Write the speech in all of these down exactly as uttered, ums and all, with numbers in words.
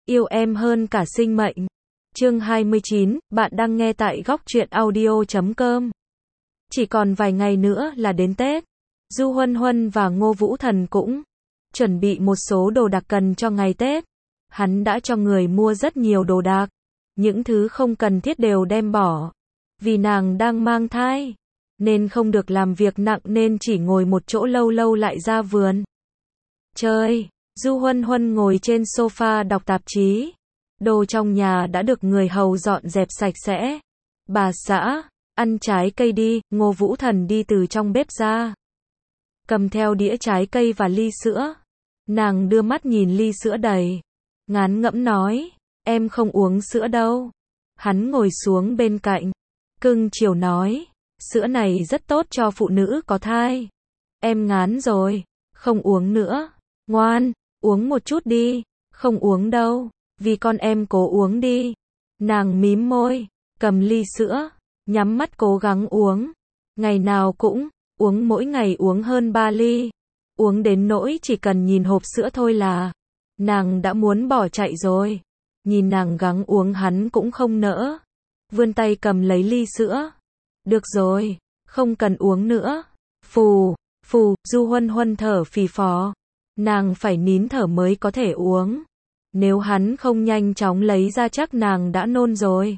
Yêu em hơn cả sinh mệnh. Chương hai mươi chín, bạn đang nghe tại góc truyện audio chấm com. Chỉ còn vài ngày nữa là đến Tết. Du Huân Huân và Ngô Vũ Thần cũng chuẩn bị một số đồ đạc cần cho ngày Tết. Hắn đã cho người mua rất nhiều đồ đạc. Những thứ không cần thiết đều đem bỏ. Vì nàng đang mang thai, nên không được làm việc nặng nên chỉ ngồi một chỗ lâu lâu lại ra vườn chơi. Du Huân Huân ngồi trên sofa đọc tạp chí. Đồ trong nhà đã được người hầu dọn dẹp sạch sẽ. Bà xã, ăn trái cây đi. Ngô Vũ Thần đi từ trong bếp ra, cầm theo đĩa trái cây và ly sữa. Nàng đưa mắt nhìn ly sữa đầy, ngán ngẩm nói, em không uống sữa đâu. Hắn ngồi xuống bên cạnh, cưng chiều nói, sữa này rất tốt cho phụ nữ có thai. Em ngán rồi, không uống nữa. Ngoan, uống một chút đi. Không uống đâu, vì con em cố uống đi. Nàng mím môi, cầm ly sữa, nhắm mắt cố gắng uống. Ngày nào cũng uống, mỗi ngày uống hơn ba ly. Uống đến nỗi chỉ cần nhìn hộp sữa thôi là nàng đã muốn bỏ chạy rồi. Nhìn nàng gắng uống hắn cũng không nỡ, vươn tay cầm lấy ly sữa. Được rồi, không cần uống nữa. Phù, phù, Du Huân Huân thở phì phò. Nàng phải nín thở mới có thể uống. Nếu hắn không nhanh chóng lấy ra chắc nàng đã nôn rồi.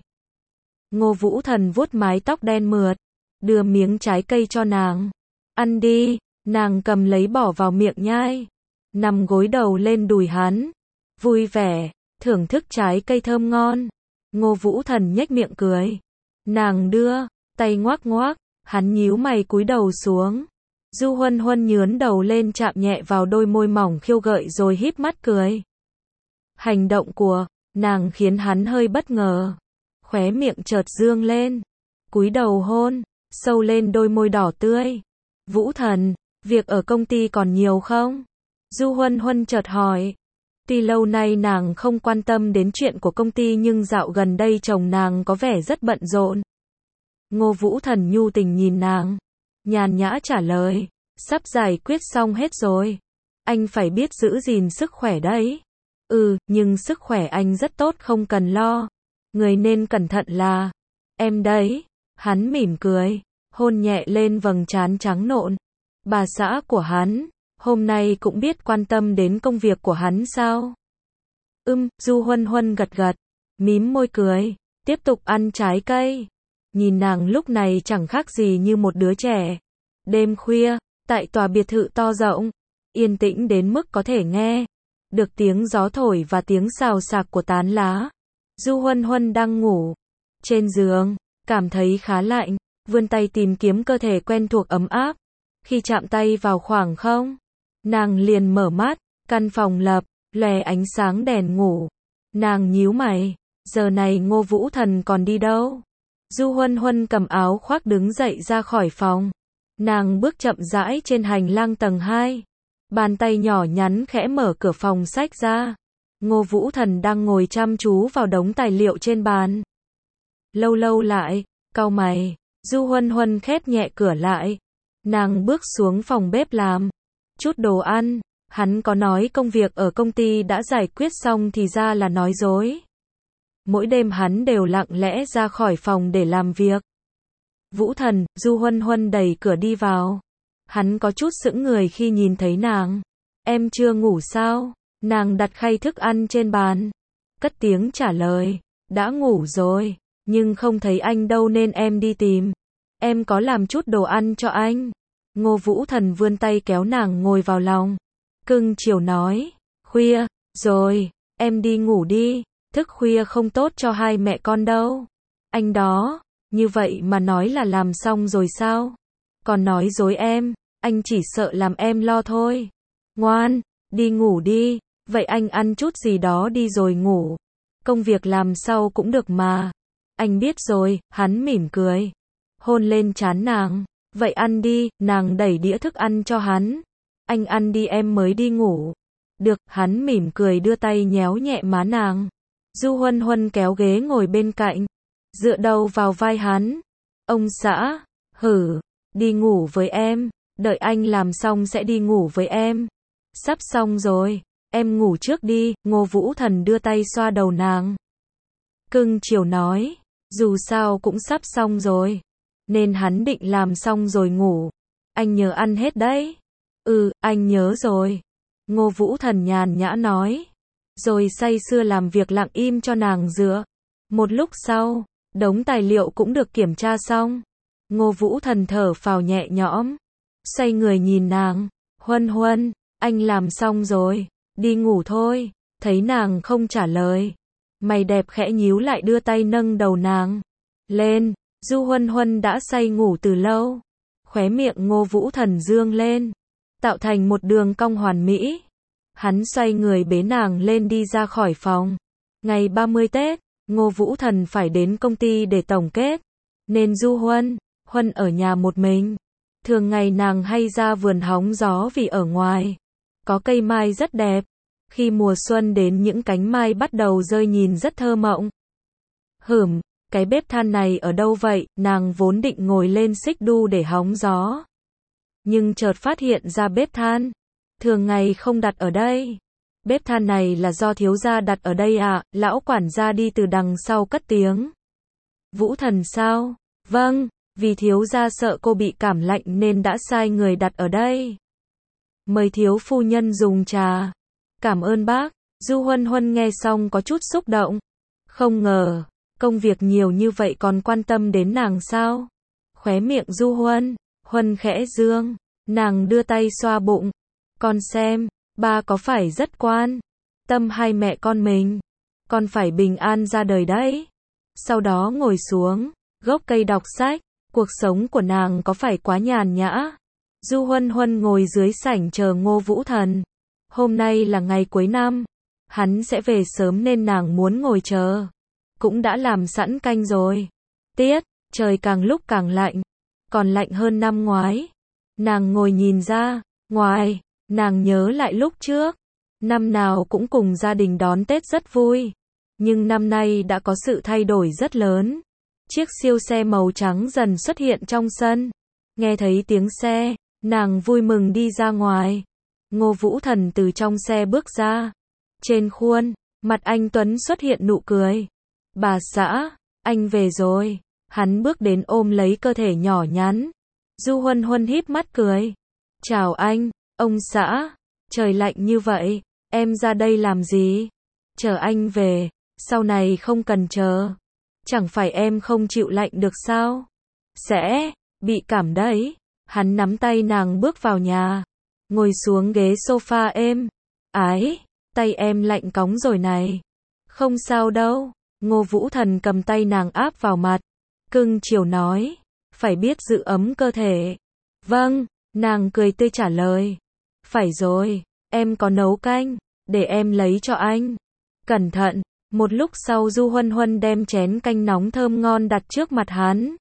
Ngô Vũ Thần vuốt mái tóc đen mượt, đưa miếng trái cây cho nàng. Ăn đi. Nàng cầm lấy bỏ vào miệng nhai, nằm gối đầu lên đùi hắn, vui vẻ thưởng thức trái cây thơm ngon. Ngô Vũ Thần nhếch miệng cười. Nàng đưa tay ngoác ngoác, hắn nhíu mày cúi đầu xuống. Du Huân Huân nhướn đầu lên chạm nhẹ vào đôi môi mỏng khiêu gợi rồi híp mắt cười. Hành động của nàng khiến hắn hơi bất ngờ, khóe miệng chợt dương lên, cúi đầu hôn sâu lên đôi môi đỏ tươi. Vũ Thần, việc ở công ty còn nhiều không? Du Huân Huân chợt hỏi. Tuy lâu nay nàng không quan tâm đến chuyện của công ty nhưng dạo gần đây chồng nàng có vẻ rất bận rộn. Ngô Vũ Thần nhu tình nhìn nàng, nhàn nhã trả lời, sắp giải quyết xong hết rồi. Anh phải biết giữ gìn sức khỏe đấy. Ừ, nhưng sức khỏe anh rất tốt không cần lo. Người nên cẩn thận là em đấy. Hắn mỉm cười, hôn nhẹ lên vầng trán trắng nộn. Bà xã của hắn, hôm nay cũng biết quan tâm đến công việc của hắn sao? Ưm, Du Huân Huân gật gật, mím môi cười, tiếp tục ăn trái cây. Nhìn nàng lúc này chẳng khác gì như một đứa trẻ. Đêm khuya, tại tòa biệt thự to rộng, yên tĩnh đến mức có thể nghe được tiếng gió thổi và tiếng xào xạc của tán lá. Du Huân Huân đang ngủ trên giường, cảm thấy khá lạnh, vươn tay tìm kiếm cơ thể quen thuộc ấm áp. Khi chạm tay vào khoảng không, nàng liền mở mắt, căn phòng lập lòe ánh sáng đèn ngủ. Nàng nhíu mày, giờ này Ngô Vũ Thần còn đi đâu? Du Huân Huân cầm áo khoác đứng dậy ra khỏi phòng. Nàng bước chậm rãi trên hành lang tầng hai. Bàn tay nhỏ nhắn khẽ mở cửa phòng sách ra. Ngô Vũ Thần đang ngồi chăm chú vào đống tài liệu trên bàn. Lâu lâu lại, cau mày, Du Huân Huân khép nhẹ cửa lại. Nàng bước xuống phòng bếp làm chút đồ ăn. Hắn có nói công việc ở công ty đã giải quyết xong thì ra là nói dối. Mỗi đêm hắn đều lặng lẽ ra khỏi phòng để làm việc. Vũ Thần, Du Huân Huân đẩy cửa đi vào. Hắn có chút sững người khi nhìn thấy nàng. Em chưa ngủ sao? Nàng đặt khay thức ăn trên bàn, cất tiếng trả lời. Đã ngủ rồi, nhưng không thấy anh đâu nên em đi tìm. Em có làm chút đồ ăn cho anh. Ngô Vũ Thần vươn tay kéo nàng ngồi vào lòng, cưng chiều nói. Khuya rồi, em đi ngủ đi. Thức khuya không tốt cho hai mẹ con đâu. Anh đó, như vậy mà nói là làm xong rồi sao? Còn nói dối em, anh chỉ sợ làm em lo thôi. Ngoan, đi ngủ đi. Vậy anh ăn chút gì đó đi rồi ngủ. Công việc làm sau cũng được mà. Anh biết rồi. Hắn mỉm cười, hôn lên trán nàng. Vậy ăn đi. Nàng đẩy đĩa thức ăn cho hắn. Anh ăn đi em mới đi ngủ. Được. Hắn mỉm cười đưa tay nhéo nhẹ má nàng. Du Huân Huân kéo ghế ngồi bên cạnh, dựa đầu vào vai hắn. Ông xã, hử, đi ngủ với em. Đợi anh làm xong sẽ đi ngủ với em. Sắp xong rồi, em ngủ trước đi, Ngô Vũ Thần đưa tay xoa đầu nàng. Cưng chiều nói, dù sao cũng sắp xong rồi, nên hắn định làm xong rồi ngủ. Anh nhớ ăn hết đấy. Ừ, anh nhớ rồi. Ngô Vũ Thần nhàn nhã nói. Rồi say sưa làm việc lặng im cho nàng dựa. Một lúc sau, đống tài liệu cũng được kiểm tra xong. Ngô Vũ Thần thở phào nhẹ nhõm. Xoay người nhìn nàng. Huân Huân, anh làm xong rồi. Đi ngủ thôi. Thấy nàng không trả lời. Mày đẹp khẽ nhíu lại đưa tay nâng đầu nàng lên. Du Huân Huân đã say ngủ từ lâu. Khóe miệng Ngô Vũ Thần dương lên, tạo thành một đường cong hoàn mỹ. Hắn xoay người bế nàng lên đi ra khỏi phòng. Ngày ba mươi Tết, Ngô Vũ Thần phải đến công ty để tổng kết, nên Du Huân Huân ở nhà một mình. Thường ngày nàng hay ra vườn hóng gió vì ở ngoài có cây mai rất đẹp. Khi mùa xuân đến những cánh mai bắt đầu rơi nhìn rất thơ mộng. Hửm, cái bếp than này ở đâu vậy? Nàng vốn định ngồi lên xích đu để hóng gió, nhưng chợt phát hiện ra bếp than thường ngày không đặt ở đây. Bếp than này là do thiếu gia đặt ở đây à? Lão quản gia đi từ đằng sau cất tiếng. Vũ Thần sao? Vâng, vì thiếu gia sợ cô bị cảm lạnh nên đã sai người đặt ở đây. Mời thiếu phu nhân dùng trà. Cảm ơn bác. Du Huân Huân nghe xong có chút xúc động. Không ngờ, công việc nhiều như vậy còn quan tâm đến nàng sao? Khóe miệng Du Huân Huân khẽ dương, nàng đưa tay xoa bụng. Con xem, ba có phải rất quan tâm hai mẹ con mình? Con phải bình an ra đời đấy. Sau đó ngồi xuống gốc cây đọc sách. Cuộc sống của nàng có phải quá nhàn nhã? Du Huân Huân ngồi dưới sảnh chờ Ngô Vũ Thần. Hôm nay là ngày cuối năm, hắn sẽ về sớm nên nàng muốn ngồi chờ. Cũng đã làm sẵn canh rồi. Tiết, trời càng lúc càng lạnh, còn lạnh hơn năm ngoái. Nàng ngồi nhìn ra ngoài, nàng nhớ lại lúc trước, năm nào cũng cùng gia đình đón Tết rất vui. Nhưng năm nay đã có sự thay đổi rất lớn. Chiếc siêu xe màu trắng dần xuất hiện trong sân. Nghe thấy tiếng xe, nàng vui mừng đi ra ngoài. Ngô Vũ Thần từ trong xe bước ra. Trên khuôn mặt anh tuấn xuất hiện nụ cười. Bà xã, anh về rồi. Hắn bước đến ôm lấy cơ thể nhỏ nhắn. Du Huân Huân híp mắt cười. Chào anh, ông xã. Trời lạnh như vậy, em ra đây làm gì? Chờ anh về, sau này không cần chờ. Chẳng phải em không chịu lạnh được sao? Sẽ bị cảm đấy. Hắn nắm tay nàng bước vào nhà, ngồi xuống ghế sofa êm ái. Tay em lạnh cóng rồi này. Không sao đâu. Ngô Vũ Thần cầm tay nàng áp vào mặt, cưng chiều nói, phải biết giữ ấm cơ thể. Vâng, nàng cười tươi trả lời. Phải rồi, em có nấu canh, để em lấy cho anh. Cẩn thận. Một lúc sau Du Huân Huân đem chén canh nóng thơm ngon đặt trước mặt hắn.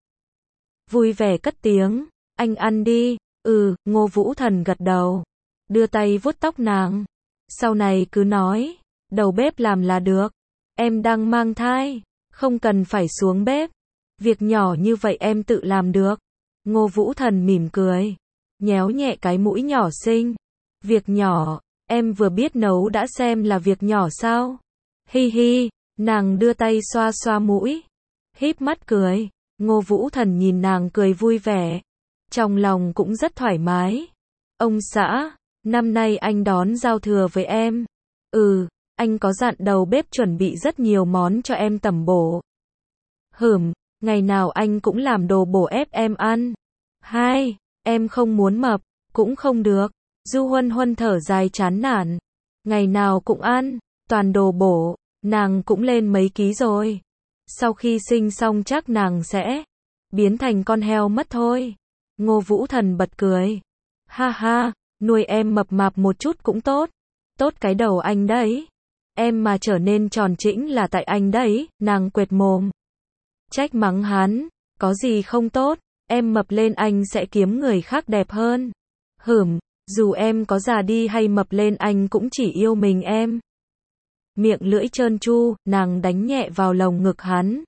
Vui vẻ cất tiếng, anh ăn đi. Ừ, Ngô Vũ Thần gật đầu, đưa tay vuốt tóc nàng. Sau này cứ nói, đầu bếp làm là được. Em đang mang thai, không cần phải xuống bếp. Việc nhỏ như vậy em tự làm được. Ngô Vũ Thần mỉm cười, nhéo nhẹ cái mũi nhỏ xinh. Việc nhỏ, em vừa biết nấu đã xem là việc nhỏ sao? Hi hi, nàng đưa tay xoa xoa mũi, híp mắt cười. Ngô Vũ Thần nhìn nàng cười vui vẻ, trong lòng cũng rất thoải mái. Ông xã, năm nay anh đón giao thừa với em. Ừ, anh có dặn đầu bếp chuẩn bị rất nhiều món cho em tẩm bổ. Hửm, ngày nào anh cũng làm đồ bổ ép em ăn. Hai, em không muốn mập, cũng không được. Du Huân Huân thở dài chán nản. Ngày nào cũng ăn, toàn đồ bổ, nàng cũng lên mấy ký rồi. Sau khi sinh xong chắc nàng sẽ biến thành con heo mất thôi. Ngô Vũ Thần bật cười. Ha ha, nuôi em mập mạp một chút cũng tốt. Tốt cái đầu anh đấy. Em mà trở nên tròn trĩnh là tại anh đấy. Nàng quệt mồm, trách mắng hắn. Có gì không tốt, em mập lên anh sẽ kiếm người khác đẹp hơn. Hửm, dù em có già đi hay mập lên anh cũng chỉ yêu mình em. Miệng lưỡi trơn tru, nàng đánh nhẹ vào lồng ngực hắn.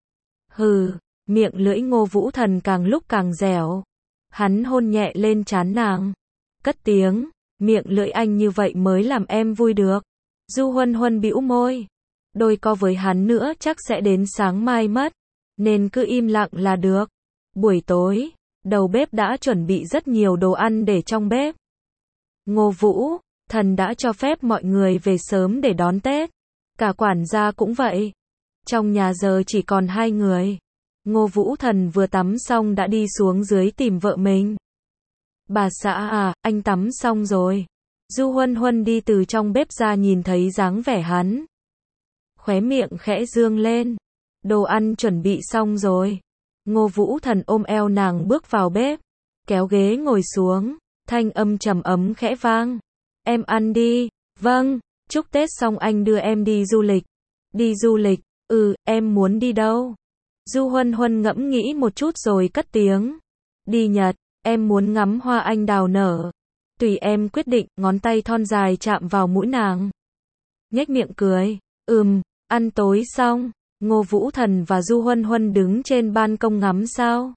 Hừ, miệng lưỡi Ngô Vũ Thần càng lúc càng dẻo. Hắn hôn nhẹ lên trán nàng, cất tiếng, Miệng lưỡi anh như vậy mới làm em vui được. Du Huân Huân bĩu môi. Đôi co với hắn nữa chắc sẽ đến sáng mai mất. Nên cứ im lặng là được. Buổi tối, đầu bếp đã chuẩn bị rất nhiều đồ ăn để trong bếp. Ngô Vũ Thần đã cho phép mọi người về sớm để đón Tết. Cả quản gia cũng vậy. Trong nhà giờ chỉ còn hai người. Ngô Vũ Thần vừa tắm xong đã đi xuống dưới tìm vợ mình. Bà xã à, anh tắm xong rồi. Du Huân Huân đi từ trong bếp ra nhìn thấy dáng vẻ hắn. Khóe miệng khẽ dương lên. Đồ ăn chuẩn bị xong rồi. Ngô Vũ Thần ôm eo nàng bước vào bếp. Kéo ghế ngồi xuống. Thanh âm trầm ấm khẽ vang. Em ăn đi. Vâng, chúc Tết xong anh đưa em đi du lịch. Đi du lịch, ừ, em muốn đi đâu? Du Huân Huân ngẫm nghĩ một chút rồi cất tiếng. Đi Nhật, em muốn ngắm hoa anh đào nở. Tùy em quyết định, ngón tay thon dài chạm vào mũi nàng. Nhếch miệng cười, ừm, ăn tối xong, Ngô Vũ Thần và Du Huân Huân đứng trên ban công ngắm sao.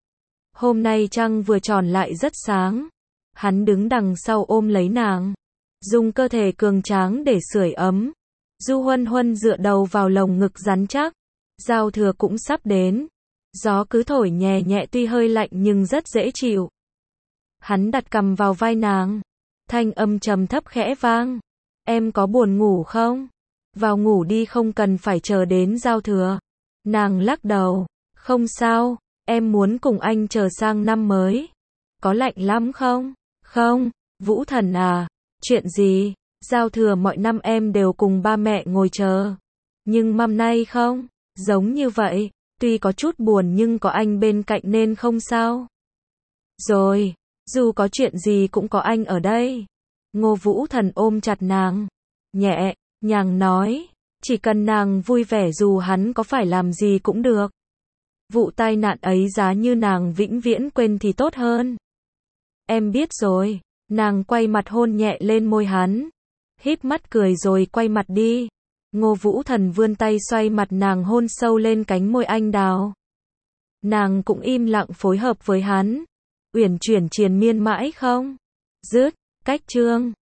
Hôm nay trăng vừa tròn lại rất sáng. Hắn đứng đằng sau ôm lấy nàng, dùng cơ thể cường tráng để sưởi ấm. Du Huân Huân dựa đầu vào lồng ngực rắn chắc. Giao thừa cũng sắp đến. Gió cứ thổi nhẹ nhẹ tuy hơi lạnh nhưng rất dễ chịu. Hắn đặt cằm vào vai nàng. Thanh âm trầm thấp khẽ vang. Em có buồn ngủ không? Vào ngủ đi, không cần phải chờ đến giao thừa. Nàng lắc đầu. Không sao, em muốn cùng anh chờ sang năm mới. Có lạnh lắm không? Không, Vũ Thần à. Chuyện gì? Giao thừa mọi năm em đều cùng ba mẹ ngồi chờ. Nhưng năm nay không. Giống như vậy, tuy có chút buồn nhưng có anh bên cạnh nên không sao. Rồi, dù có chuyện gì cũng có anh ở đây. Ngô Vũ Thần ôm chặt nàng. Nhẹ nhàng nói. Chỉ cần nàng vui vẻ dù hắn có phải làm gì cũng được. Vụ tai nạn ấy giá như nàng vĩnh viễn quên thì tốt hơn. Em biết rồi. Nàng quay mặt hôn nhẹ lên môi hắn. Híp mắt cười rồi quay mặt đi. Ngô Vũ Thần vươn tay xoay mặt nàng hôn sâu lên cánh môi anh đào. Nàng cũng im lặng phối hợp với hắn. Uyển chuyển triền miên mãi không dứt. Cách chương